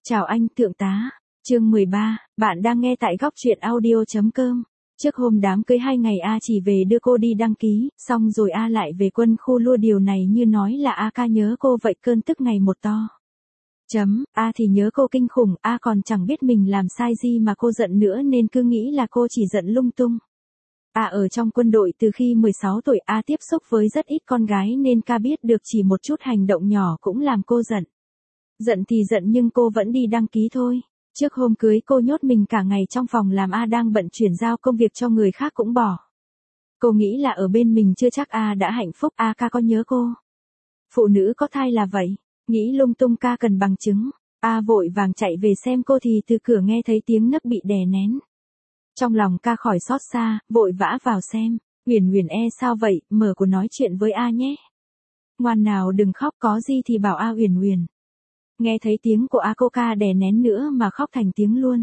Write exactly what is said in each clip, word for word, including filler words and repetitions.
Chào anh, thượng tá. Chương mười ba, bạn đang nghe tại góc truyện audio.com. Trước hôm đám cưới hai ngày A chỉ về đưa cô đi đăng ký, xong rồi A lại về quân khu lua, điều này như nói là A ca nhớ cô vậy, cơn tức ngày một to. Chấm, A thì nhớ cô kinh khủng, A còn chẳng biết mình làm sai gì mà cô giận nữa nên cứ nghĩ là cô chỉ giận lung tung. A ở trong quân đội từ khi mười sáu tuổi, A tiếp xúc với rất ít con gái nên ca biết được chỉ một chút hành động nhỏ cũng làm cô giận. Giận thì giận nhưng cô vẫn đi đăng ký thôi. Trước hôm cưới cô nhốt mình cả ngày trong phòng làm A đang bận chuyển giao công việc cho người khác cũng bỏ. Cô nghĩ là ở bên mình chưa chắc A đã hạnh phúc. A ca có nhớ cô. Phụ nữ có thai là vậy. Nghĩ lung tung, ca cần bằng chứng. A vội vàng chạy về xem cô thì từ cửa nghe thấy tiếng nấc bị đè nén. Trong lòng ca khỏi xót xa, vội vã vào xem. Huyền Huyền e sao vậy, mở cô nói chuyện với A nhé. Ngoan nào đừng khóc, có gì thì bảo A Huyền Huyền. Nghe thấy tiếng của A, cô ca đè nén nữa mà khóc thành tiếng luôn.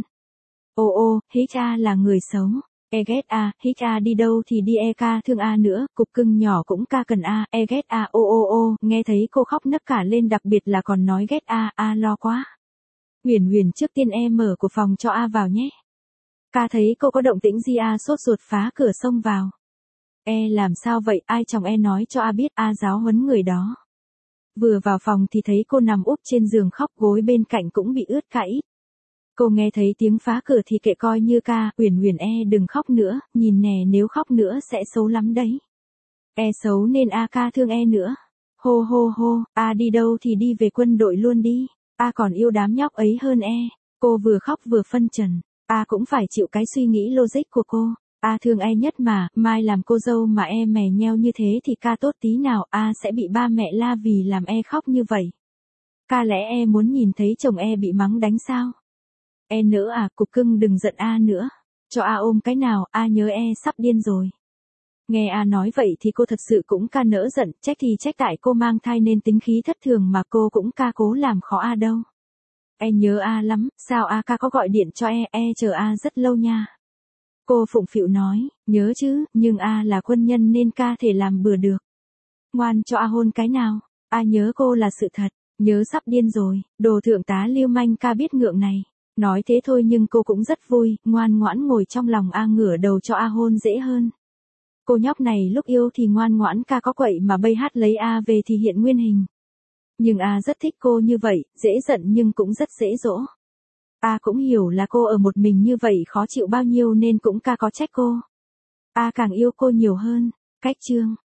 Ô ô, hít A là người xấu. E ghét A, hít A đi đâu thì đi, e ca thương A nữa, cục cưng nhỏ cũng ca cần A, e ghét A, ô ô ô, nghe thấy cô khóc nấc cả lên, đặc biệt là còn nói ghét A, A lo quá. Huyền Huyền trước tiên e mở của phòng cho A vào nhé. Ca thấy cô có động tĩnh gì, A sốt ruột phá cửa xông vào. E làm sao vậy, ai chồng e nói cho A biết, A giáo huấn người đó. Vừa vào phòng thì thấy cô nằm úp trên giường khóc, gối bên cạnh cũng bị ướt cả ít. Cô nghe thấy tiếng phá cửa thì kệ coi như ca. Huyền Huyền e đừng khóc nữa, nhìn nè, nếu khóc nữa sẽ xấu lắm đấy. E xấu nên A ca thương e nữa. Hô hô hô, A đi đâu thì đi về quân đội luôn đi. A còn yêu đám nhóc ấy hơn e. Cô vừa khóc vừa phân trần. A cũng phải chịu cái suy nghĩ logic của cô. A thương e nhất mà, mai làm cô dâu mà e mè nheo như thế thì ca tốt tí nào, A sẽ bị ba mẹ la vì làm e khóc như vậy. Ca lẽ e muốn nhìn thấy chồng e bị mắng đánh sao? E nữa à, cục cưng đừng giận A nữa. Cho A ôm cái nào, A nhớ e sắp điên rồi. Nghe A nói vậy thì cô thật sự cũng ca nỡ giận, trách thì trách tại cô mang thai nên tính khí thất thường mà cô cũng ca cố làm khó A đâu. E nhớ A lắm, sao A ca có gọi điện cho e, e chờ A rất lâu nha. Cô phụng phịu nói, nhớ chứ, nhưng A là quân nhân nên ca thể làm bừa được. Ngoan cho A hôn cái nào, A nhớ cô là sự thật, nhớ sắp điên rồi, đồ thượng tá lưu manh, ca biết ngượng này. Nói thế thôi nhưng cô cũng rất vui, ngoan ngoãn ngồi trong lòng A, ngửa đầu cho A hôn dễ hơn. Cô nhóc này lúc yêu thì ngoan ngoãn, ca có quậy mà bây hát lấy A về thì hiện nguyên hình. Nhưng A rất thích cô như vậy, dễ giận nhưng cũng rất dễ dỗ. A cũng hiểu là cô ở một mình như vậy khó chịu bao nhiêu nên cũng ca có trách cô. A càng yêu cô nhiều hơn. Cách chương